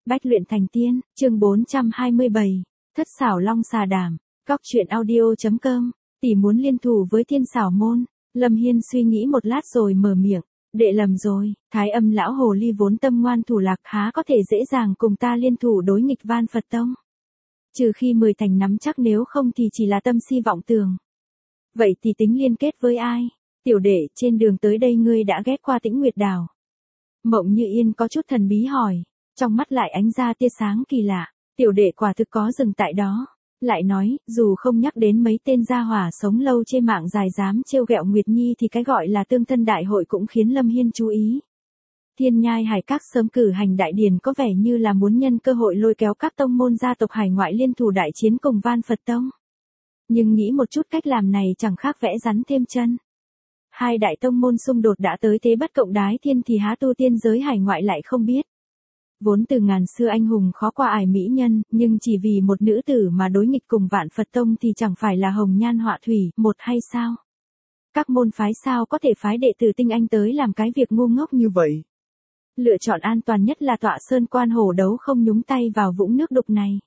Bách luyện thành tiên, chương 427, thất xảo long xà đảm, cóc truyện audio.com, tỷ muốn liên thủ với thiên xảo môn. Lâm Hiên suy nghĩ một lát rồi mở miệng, đệ lầm rồi, Thái Âm lão hồ ly vốn tâm ngoan thủ lạc há có thể dễ dàng cùng ta liên thủ đối nghịch Van Phật Tông. Trừ khi 10 thành nắm chắc, nếu không thì chỉ là tâm si vọng tưởng. Vậy thì tính liên kết với ai? Tiểu đệ, trên đường tới đây ngươi đã ghé qua Tĩnh Nguyệt Đảo. Mộng Như Yên có chút thần bí hỏi, trong mắt lại ánh ra tia sáng kỳ lạ. Tiểu đệ quả thực có dừng tại đó. Lại nói, dù không nhắc đến mấy tên gia hỏa sống lâu trên mạng dài dám trêu ghẹo Nguyệt Nhi thì cái gọi là tương thân đại hội cũng khiến Lâm Hiên chú ý. Thiên Nhai Hải Các sớm cử hành đại điển có vẻ như là muốn nhân cơ hội lôi kéo các tông môn gia tộc hải ngoại liên thủ đại chiến cùng Van Phật Tông. Nhưng nghĩ một chút, cách làm này chẳng khác vẽ rắn thêm chân. Hai đại tông môn xung đột đã tới thế bất cộng đái thiên thì há tu tiên giới hải ngoại lại không biết. Vốn từ ngàn xưa anh hùng khó qua ải mỹ nhân, nhưng chỉ vì một nữ tử mà đối nghịch cùng Vạn Phật Tông thì chẳng phải là hồng nhan họa thủy một hay sao? Các môn phái sao có thể phái đệ tử tinh anh tới làm cái việc ngu ngốc như vậy? Lựa chọn an toàn nhất là tọa sơn quan hổ đấu, không nhúng tay vào vũng nước đục này.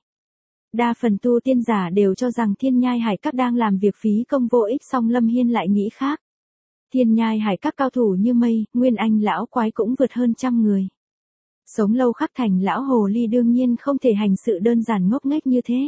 Đa phần tu tiên giả đều cho rằng Thiên Nhai Hải Các đang làm việc phí công vô ích, song Lâm Hiên lại nghĩ khác. Thiên Nhai Hải Các cao thủ như mây, Nguyên Anh lão quái cũng vượt hơn 100 người. Sống lâu khắc thành lão hồ ly đương nhiên không thể hành sự đơn giản ngốc nghếch như thế.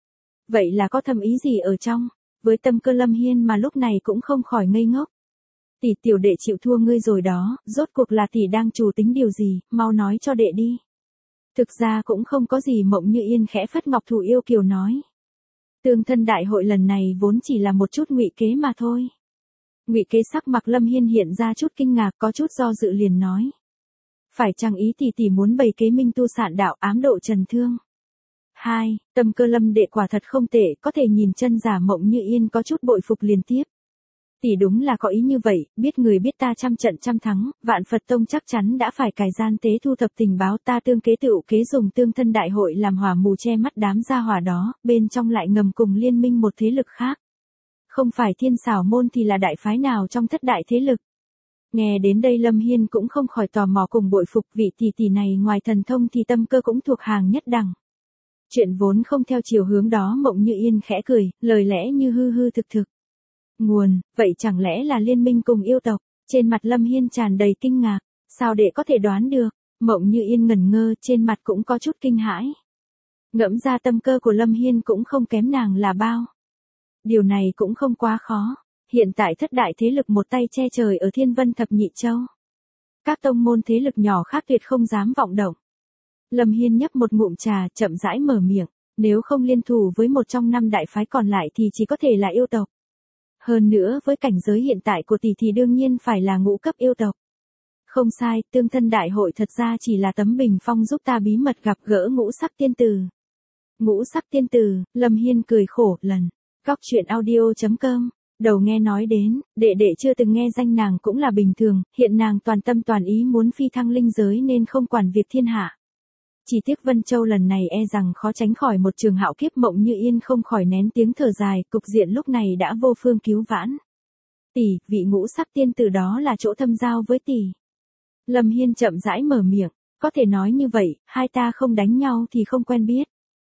Vậy là có thâm ý gì ở trong? Với tâm cơ Lâm Hiên mà lúc này cũng không khỏi ngây ngốc. Tỷ, tiểu đệ chịu thua ngươi rồi đó, rốt cuộc là tỷ đang chủ tính điều gì, mau nói cho đệ đi. Thực ra cũng không có gì. Mộng Như Yên khẽ phất ngọc thủ yêu kiều nói. Tương thân đại hội lần này vốn chỉ là một chút ngụy kế mà thôi. Ngụy kế? Sắc mặt Lâm Hiên hiện ra chút kinh ngạc, có chút do dự liền nói. Phải chăng ý tỷ muốn bày kế minh tu sạn đạo, ám độ trần thương? Hai, tâm cơ Lâm đệ quả thật không tệ, có thể nhìn chân giả. Mộng Như Yên có chút bội phục liền tiếp. Tỷ đúng là có ý như vậy, biết người biết ta trăm trận trăm thắng, Vạn Phật Tông chắc chắn đã phải cài gian tế thu thập tình báo, ta tương kế tựu kế dùng tương thân đại hội làm hỏa mù che mắt đám gia hỏa đó, bên trong lại ngầm cùng liên minh một thế lực khác. Không phải thiên xảo môn thì là đại phái nào trong thất đại thế lực. Nghe đến đây Lâm Hiên cũng không khỏi tò mò cùng bội phục, vị tỷ này ngoài thần thông thì tâm cơ cũng thuộc hàng nhất đẳng. Chuyện vốn không theo chiều hướng đó. Mộng Như Yên khẽ cười, lời lẽ như hư hư thực thực. Nguồn, vậy chẳng lẽ là liên minh cùng yêu tộc? Trên mặt Lâm Hiên tràn đầy kinh ngạc, sao đệ có thể đoán được? Mộng Như Yên ngẩn ngơ, trên mặt cũng có chút kinh hãi. Ngẫm ra tâm cơ của Lâm Hiên cũng không kém nàng là bao. Điều này cũng không quá khó. Hiện tại thất đại thế lực một tay che trời ở Thiên Vân Thập Nhị Châu. Các tông môn thế lực nhỏ khác tuyệt không dám vọng động. Lâm Hiên nhấp một ngụm trà, chậm rãi mở miệng. Nếu không liên thủ với một trong 5 đại phái còn lại thì chỉ có thể là yêu tộc. Hơn nữa với cảnh giới hiện tại của tỷ thì đương nhiên phải là ngũ cấp yêu tộc. Không sai, tương thân đại hội thật ra chỉ là tấm bình phong giúp ta bí mật gặp gỡ ngũ sắc tiên tử. Ngũ sắc tiên tử? Lâm Hiên cười khổ lần. Cóc truyện audio.com. Đầu nghe nói đến, đệ chưa từng nghe danh nàng cũng là bình thường, hiện nàng toàn tâm toàn ý muốn phi thăng linh giới nên không quản việc thiên hạ. Chỉ tiếc Vân Châu lần này e rằng khó tránh khỏi một trường hạo kiếp. Mộng Như Yên không khỏi nén tiếng thở dài, cục diện lúc này đã vô phương cứu vãn. Tỷ, vị ngũ sắc tiên tử đó là chỗ thâm giao với tỷ. Lâm Hiên chậm rãi mở miệng, có thể nói như vậy, hai ta không đánh nhau thì không quen biết.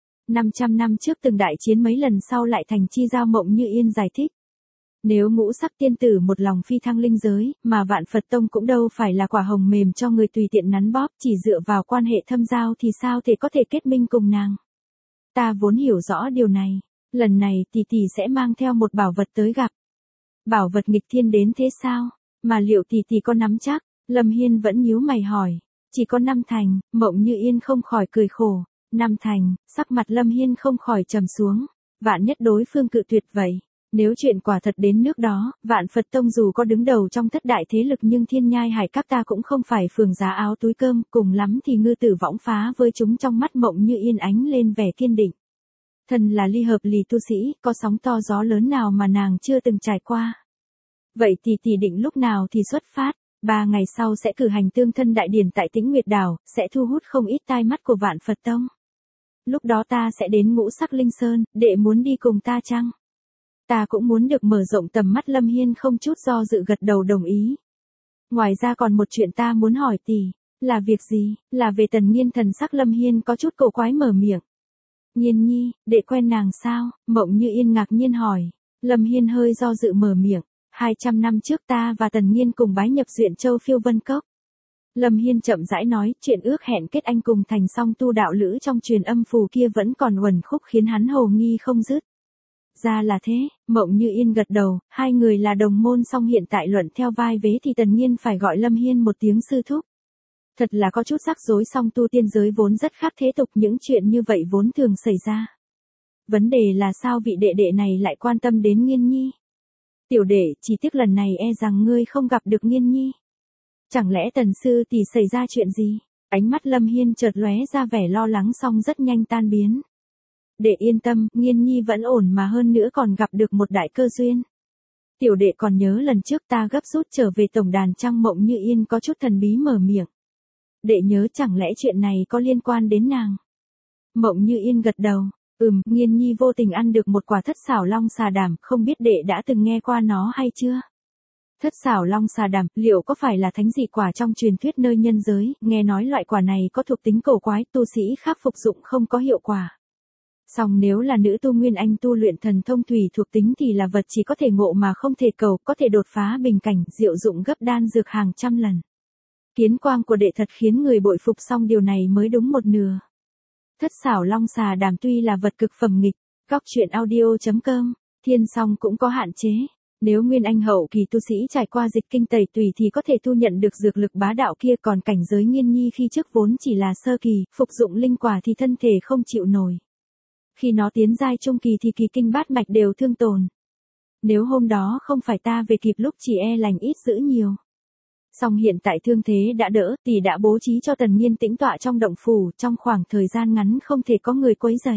500 năm trước từng đại chiến mấy lần sau lại thành chi giao. Mộng Như Yên giải thích. Nếu ngũ sắc tiên tử một lòng phi thăng linh giới, mà Vạn Phật Tông cũng đâu phải là quả hồng mềm cho người tùy tiện nắn bóp, chỉ dựa vào quan hệ thâm giao thì sao thể có thể kết minh cùng nàng. Ta vốn hiểu rõ điều này, lần này tỷ sẽ mang theo một bảo vật tới gặp. Bảo vật nghịch thiên đến thế sao? Mà liệu tỷ có nắm chắc? Lâm Hiên vẫn nhíu mày hỏi. Chỉ có 5 thành. Mộng Như Yên không khỏi cười khổ. 5 thành? Sắc mặt Lâm Hiên không khỏi trầm xuống. Vạn nhất đối phương cự tuyệt vậy. Nếu chuyện quả thật đến nước đó, Vạn Phật Tông dù có đứng đầu trong thất đại thế lực nhưng Thiên Nhai Hải Các ta cũng không phải phường giá áo túi cơm, cùng lắm thì ngư tử võng phá với chúng. Trong mắt Mộng Như Yên ánh lên vẻ kiên định. Thần là ly hợp lì tu sĩ, có sóng to gió lớn nào mà nàng chưa từng trải qua. Vậy thì tỷ định lúc nào thì xuất phát? 3 ngày sau sẽ cử hành tương thân đại điển tại Tĩnh Nguyệt Đảo, sẽ thu hút không ít tai mắt của Vạn Phật Tông. Lúc đó ta sẽ đến Ngũ Sắc Linh Sơn, đệ muốn đi cùng ta chăng? Ta cũng muốn được mở rộng tầm mắt. Lâm Hiên không chút do dự gật đầu đồng ý. Ngoài ra còn một chuyện ta muốn hỏi tỷ. Là việc gì? Là về Tần Nghiên. Thần sắc Lâm Hiên có chút cổ quái mở miệng. Nhiên nhi, đệ quen nàng sao? Mộng Như Yên ngạc nhiên hỏi. Lâm Hiên hơi do dự mở miệng. 200 năm trước ta và Tần Nghiên cùng bái nhập Duyện Châu Phiêu Vân Cốc. Lâm Hiên chậm rãi nói, chuyện ước hẹn kết anh cùng thành song tu đạo lữ trong truyền âm phù kia vẫn còn uẩn khúc khiến hắn hồ nghi không dứt. Ra là thế, Mộng Như Yên gật đầu, hai người là đồng môn song hiện tại luận theo vai vế thì Tần Nghiên phải gọi Lâm Hiên một tiếng sư thúc. Thật là có chút rắc rối, song tu tiên giới vốn rất khác thế tục, những chuyện như vậy vốn thường xảy ra. Vấn đề là sao vị đệ đệ này lại quan tâm đến Nghiên nhi? Tiểu đệ, chỉ tiếc lần này e rằng ngươi không gặp được Nghiên nhi. Chẳng lẽ Tần sư tỷ xảy ra chuyện gì? Ánh mắt Lâm Hiên chợt lóe ra vẻ lo lắng song rất nhanh tan biến. Đệ yên tâm, Nghiên nhi vẫn ổn mà hơn nữa còn gặp được một đại cơ duyên. Tiểu đệ còn nhớ lần trước ta gấp rút trở về tổng đàn chăng? Mộng Như Yên có chút thần bí mở miệng. Đệ nhớ, chẳng lẽ chuyện này có liên quan đến nàng? Mộng Như Yên gật đầu. Nghiên nhi vô tình ăn được một quả thất xảo long xà đảm, không biết đệ đã từng nghe qua nó hay chưa? Thất xảo long xà đảm, liệu có phải là thánh dị quả trong truyền thuyết nơi nhân giới? Nghe nói loại quả này có thuộc tính cổ quái, tu sĩ khác phục dụng không có hiệu quả. Song nếu là nữ tu Nguyên Anh tu luyện thần thông thủy thuộc tính thì là vật chỉ có thể ngộ mà không thể cầu, có thể đột phá bình cảnh, diệu dụng gấp đan dược hàng trăm lần. Kiến quang của đệ thật khiến người bội phục, song điều này mới đúng một nửa. Thất xảo long xà đảm tuy là vật cực phẩm nghịch, góc truyện audio.com, thiên song cũng có hạn chế. Nếu Nguyên Anh hậu kỳ tu sĩ trải qua dịch kinh tẩy tùy thì có thể thu nhận được dược lực bá đạo kia, còn cảnh giới Nghiên nhi khi trước vốn chỉ là sơ kỳ, phục dụng linh quả thì thân thể không chịu nổi. Khi nó tiến giai trung kỳ thì kỳ kinh bát mạch đều thương tổn. Nếu hôm đó không phải ta về kịp lúc chỉ e lành ít dữ nhiều. Song hiện tại thương thế đã đỡ, tỷ đã bố trí cho Tần Nghiên tĩnh tọa trong động phủ, trong khoảng thời gian ngắn không thể có người quấy rầy.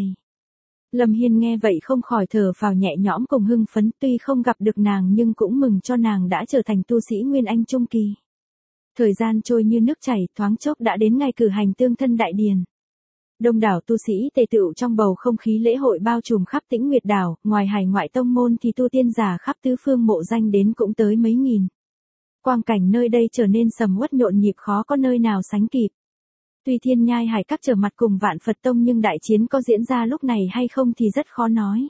Lâm Hiên nghe vậy không khỏi thở phào nhẹ nhõm cùng hưng phấn, tuy không gặp được nàng nhưng cũng mừng cho nàng đã trở thành tu sĩ Nguyên Anh trung kỳ. Thời gian trôi như nước chảy, thoáng chốc đã đến ngày cử hành tương thân đại điển. Đông đảo tu sĩ tề tựu trong bầu không khí lễ hội bao trùm khắp Tĩnh Nguyệt đảo, ngoài hải ngoại tông môn thì tu tiên giả khắp tứ phương mộ danh đến cũng tới mấy nghìn. Quang cảnh nơi đây trở nên sầm uất nhộn nhịp khó có nơi nào sánh kịp. Tuy Thiên Nhai Hải Các trở mặt cùng Vạn Phật Tông nhưng đại chiến có diễn ra lúc này hay không thì rất khó nói.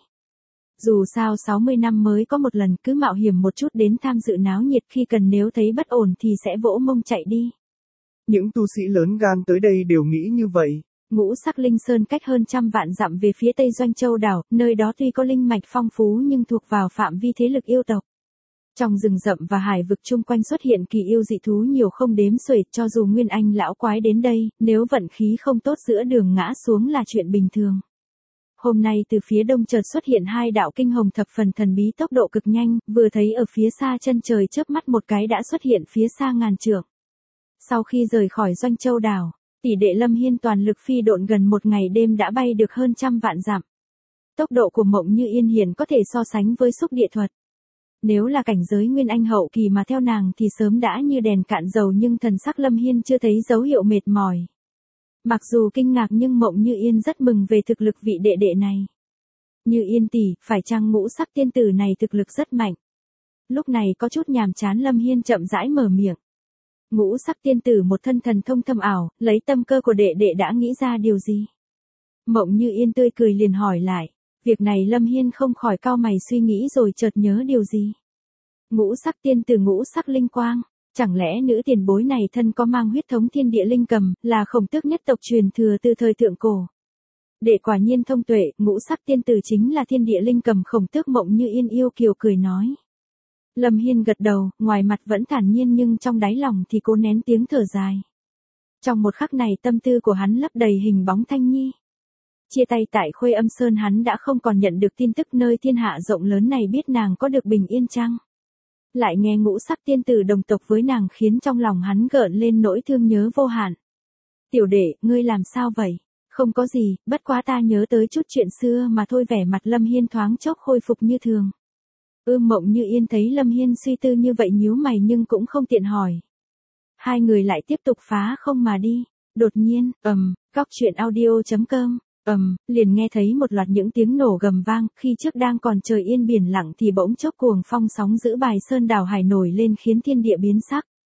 Dù sao 60 năm mới có một lần, cứ mạo hiểm một chút đến tham dự náo nhiệt, khi cần nếu thấy bất ổn thì sẽ vỗ mông chạy đi. Những tu sĩ lớn gan tới đây đều nghĩ như vậy. Ngũ Sắc Linh Sơn cách hơn trăm vạn dặm về phía tây Doanh Châu đảo, nơi đó tuy có linh mạch phong phú nhưng thuộc vào phạm vi thế lực yêu tộc. Trong rừng rậm và hải vực chung quanh xuất hiện kỳ yêu dị thú nhiều không đếm xuể, cho dù Nguyên Anh lão quái đến đây, nếu vận khí không tốt giữa đường ngã xuống là chuyện bình thường. Hôm nay từ phía đông chợt xuất hiện hai đạo kinh hồng thập phần thần bí, tốc độ cực nhanh, vừa thấy ở phía xa chân trời chớp mắt một cái đã xuất hiện phía xa ngàn trượng. Sau khi rời khỏi Doanh Châu đảo, tỷ đệ Lâm Hiên toàn lực phi độn gần một ngày đêm đã bay được hơn trăm vạn dặm. Tốc độ của Mộng Như Yên hiển có thể so sánh với xúc địa thuật. Nếu là cảnh giới Nguyên Anh hậu kỳ mà theo nàng thì sớm đã như đèn cạn dầu, nhưng thần sắc Lâm Hiên chưa thấy dấu hiệu mệt mỏi. Mặc dù kinh ngạc nhưng Mộng Như Yên rất mừng về thực lực vị đệ đệ này. Như Yên tỷ, phải chăng Ngũ Sắc tiên tử này thực lực rất mạnh? Lúc này có chút nhàm chán, Lâm Hiên chậm rãi mở miệng. Ngũ Sắc tiên tử một thân thần thông thâm ảo, lấy tâm cơ của đệ đệ đã nghĩ ra điều gì? Mộng Như Yên tươi cười liền hỏi lại. Việc này Lâm Hiên không khỏi cau mày suy nghĩ rồi chợt nhớ điều gì. Ngũ Sắc tiên tử, ngũ sắc linh quang, chẳng lẽ nữ tiền bối này thân có mang huyết thống thiên địa linh cầm, là Khổng Tước nhất tộc truyền thừa từ thời thượng cổ. Đệ quả nhiên thông tuệ, Ngũ Sắc tiên tử chính là thiên địa linh cầm Khổng Tước. Mộng Như Yên yêu kiều cười nói. Lâm Hiên gật đầu, ngoài mặt vẫn thản nhiên nhưng trong đáy lòng thì cố nén tiếng thở dài. Trong một khắc này tâm tư của hắn lấp đầy hình bóng Thanh Nhi. Chia tay tại Khuê Âm Sơn hắn đã không còn nhận được tin tức nơi thiên hạ rộng lớn này biết nàng có được bình yên chăng. Lại nghe Ngũ Sắc tiên tử đồng tộc với nàng khiến trong lòng hắn gợn lên nỗi thương nhớ vô hạn. Tiểu đệ, ngươi làm sao vậy? Không có gì, bất quá ta nhớ tới chút chuyện xưa mà thôi. Vẻ mặt Lâm Hiên thoáng chốc khôi phục như thường. Mộng Như Yên thấy Lâm Hiên suy tư như vậy nhíu mày nhưng cũng không tiện hỏi. Hai người lại tiếp tục phá không mà đi. Đột nhiên, góc truyện audio.com, liền nghe thấy một loạt những tiếng nổ gầm vang, khi trước đang còn trời yên biển lặng thì bỗng chốc cuồng phong sóng giữ Bài Sơn đảo hải nổi lên khiến thiên địa biến sắc.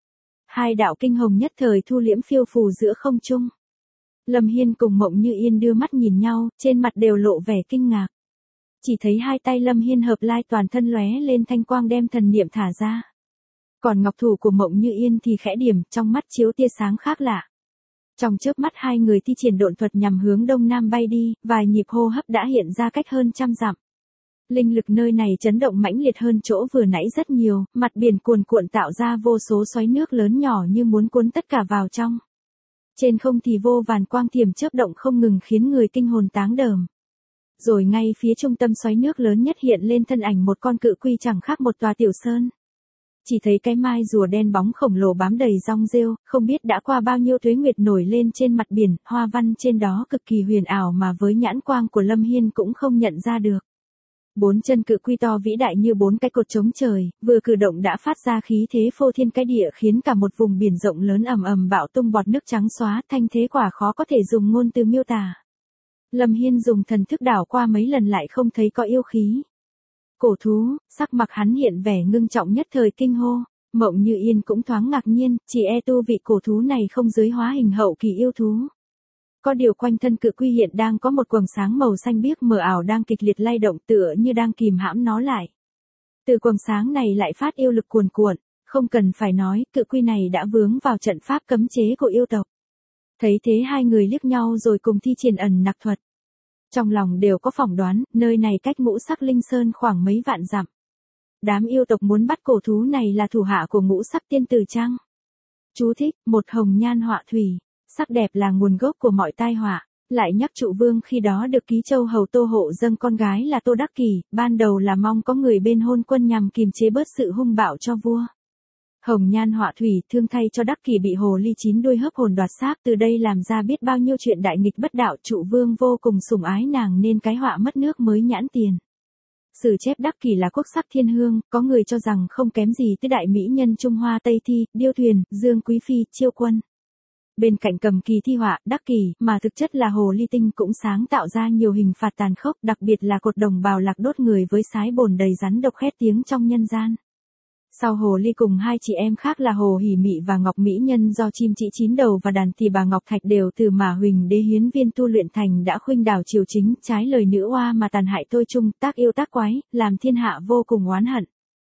Hai đạo kinh hồng nhất thời thu liễm phiêu phù giữa không trung. Lâm Hiên cùng Mộng Như Yên đưa mắt nhìn nhau, trên mặt đều lộ vẻ kinh ngạc. Chỉ thấy hai tay Lâm Hiên hợp lai toàn thân lóe lên thanh quang đem thần niệm thả ra. Còn ngọc thủ của Mộng Như Yên thì khẽ điểm, trong mắt chiếu tia sáng khác lạ. Trong chớp mắt hai người thi triển độn thuật nhằm hướng đông nam bay đi, vài nhịp hô hấp đã hiện ra cách hơn 100 dặm. Linh lực nơi này chấn động mãnh liệt hơn chỗ vừa nãy rất nhiều, mặt biển cuồn cuộn tạo ra vô số xoáy nước lớn nhỏ như muốn cuốn tất cả vào trong. Trên không thì vô vàn quang thiểm chớp động không ngừng khiến người kinh hồn táng đờm. Rồi ngay phía trung tâm xoáy nước lớn nhất hiện lên thân ảnh một con cự quy chẳng khác một tòa tiểu sơn. Chỉ thấy cái mai rùa đen bóng khổng lồ bám đầy rong rêu, không biết đã qua bao nhiêu tuế nguyệt nổi lên trên mặt biển, hoa văn trên đó cực kỳ huyền ảo mà với nhãn quang của Lâm Hiên cũng không nhận ra được. Bốn chân cự quy to vĩ đại như bốn cái cột chống trời, vừa cử động đã phát ra khí thế phô thiên cái địa khiến cả một vùng biển rộng lớn ầm ầm bạo tung bọt nước trắng xóa, thanh thế quả khó có thể dùng ngôn từ miêu tả. Lâm Hiên dùng thần thức đảo qua mấy lần lại không thấy có yêu khí. Cổ thú, sắc mặt hắn hiện vẻ ngưng trọng nhất thời kinh hô, Mộng Như Yên cũng thoáng ngạc nhiên, chỉ e tu vị cổ thú này không dưới hóa hình hậu kỳ yêu thú. Có điều quanh thân cự quy hiện đang có một quầng sáng màu xanh biếc mờ ảo đang kịch liệt lay động tựa như đang kìm hãm nó lại. Từ quầng sáng này lại phát yêu lực cuồn cuộn, không cần phải nói, cự quy này đã vướng vào trận pháp cấm chế của yêu tộc. Thấy thế hai người liếc nhau rồi cùng thi triển ẩn nặc thuật. Trong lòng đều có phỏng đoán, nơi này cách Ngũ Sắc Linh Sơn khoảng mấy vạn dặm. Đám yêu tộc muốn bắt cổ thú này là thủ hạ của Ngũ Sắc Tiên Tử chăng? Chú thích, một hồng nhan họa thủy, sắc đẹp là nguồn gốc của mọi tai họa. Lại nhắc Trụ Vương khi đó được ký châu hầu Tô hộ dâng con gái là Tô Đắc Kỷ, ban đầu là mong có người bên hôn quân nhằm kiềm chế bớt sự hung bạo cho vua. Hồng nhan họa thủy, thương thay cho Đắc Kỷ bị hồ ly chín đuôi hớp hồn đoạt xác, từ đây làm ra biết bao nhiêu chuyện đại nghịch bất đạo. Trụ Vương vô cùng sủng ái nàng nên cái họa mất nước mới nhãn tiền. Sử chép Đắc Kỷ là quốc sắc thiên hương, có người cho rằng không kém gì tới đại mỹ nhân Trung Hoa Tây Thi, Điêu Thuyền, Dương Quý Phi, Chiêu Quân. Bên cạnh cầm kỳ thi họa, Đắc Kỷ, mà thực chất là hồ ly tinh cũng sáng tạo ra nhiều hình phạt tàn khốc, đặc biệt là cột đồng bào lạc đốt người với sái bồn đầy rắn độc khét tiếng trong nhân gian. Sau hồ ly cùng hai chị em khác là Hồ Hỉ Mị và Ngọc Mỹ Nhân do chim chỉ chín đầu và đàn thì bà Ngọc Thạch đều từ Mã Huỳnh Đế hiến viên tu luyện thành đã khuynh đảo triều chính, trái lời nữ oa mà tàn hại tôi chung, tác yêu tác quái, làm thiên hạ vô cùng oán hận.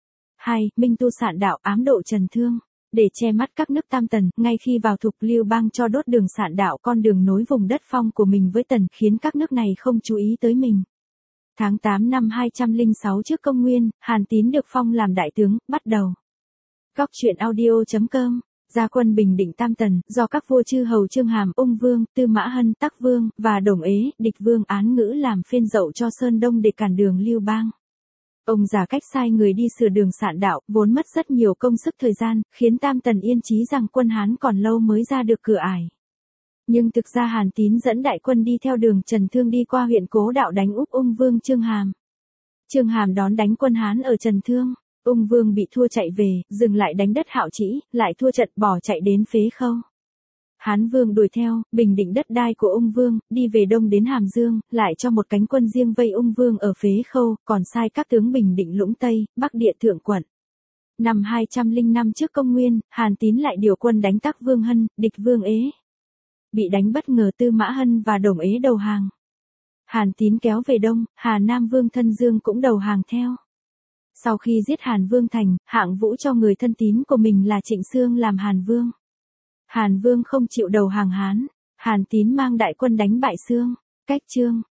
2. Minh tu sạn đạo ám độ Trần Thương. Để che mắt các nước Tam Tần, ngay khi vào Thục Lưu Bang cho đốt đường sạn đạo con đường nối vùng đất phong của mình với Tần, khiến các nước này không chú ý tới mình. Tháng 8 năm 206 trước công nguyên, Hàn Tín được phong làm đại tướng, bắt đầu. Góc truyện audio.com, ra quân bình định Tam Tần, do các vua chư hầu Chương Hàm, Ung Vương, Tư Mã Hân, Tắc Vương, và Đồng Ế, Địch Vương án ngữ làm phiên dậu cho Sơn Đông để cản đường Lưu Bang. Ông giả cách sai người đi sửa đường sạn đạo, vốn mất rất nhiều công sức thời gian, khiến Tam Tần yên chí rằng quân Hán còn lâu mới ra được cửa ải. Nhưng thực ra Hàn Tín dẫn đại quân đi theo đường Trần Thương đi qua huyện Cố Đạo đánh úp Ung Vương Chương Hàm. Chương Hàm đón đánh quân Hán ở Trần Thương, Ung Vương bị thua chạy về, dừng lại đánh đất Hạo Trĩ, lại thua trận bỏ chạy đến Phế Khâu. Hán Vương đuổi theo, bình định đất đai của Ung Vương, đi về đông đến Hàm Dương, lại cho một cánh quân riêng vây Ung Vương ở Phế Khâu, còn sai các tướng bình định Lũng Tây, Bắc Địa Thượng Quận. Năm 205 trước công nguyên, Hàn Tín lại điều quân đánh Tắc Vương Hân, địch Vương Ế. Bị đánh bất ngờ Tư Mã Hân và Đồng Ế đầu hàng. Hàn Tín kéo về đông, Hà Nam Vương Thân Dương cũng đầu hàng theo. Sau khi giết Hàn Vương thành, Hạng Vũ cho người thân tín của mình là Trịnh Xương làm Hàn Vương. Hàn Vương không chịu đầu hàng Hán, Hàn Tín mang đại quân đánh bại Xương, cách Chương.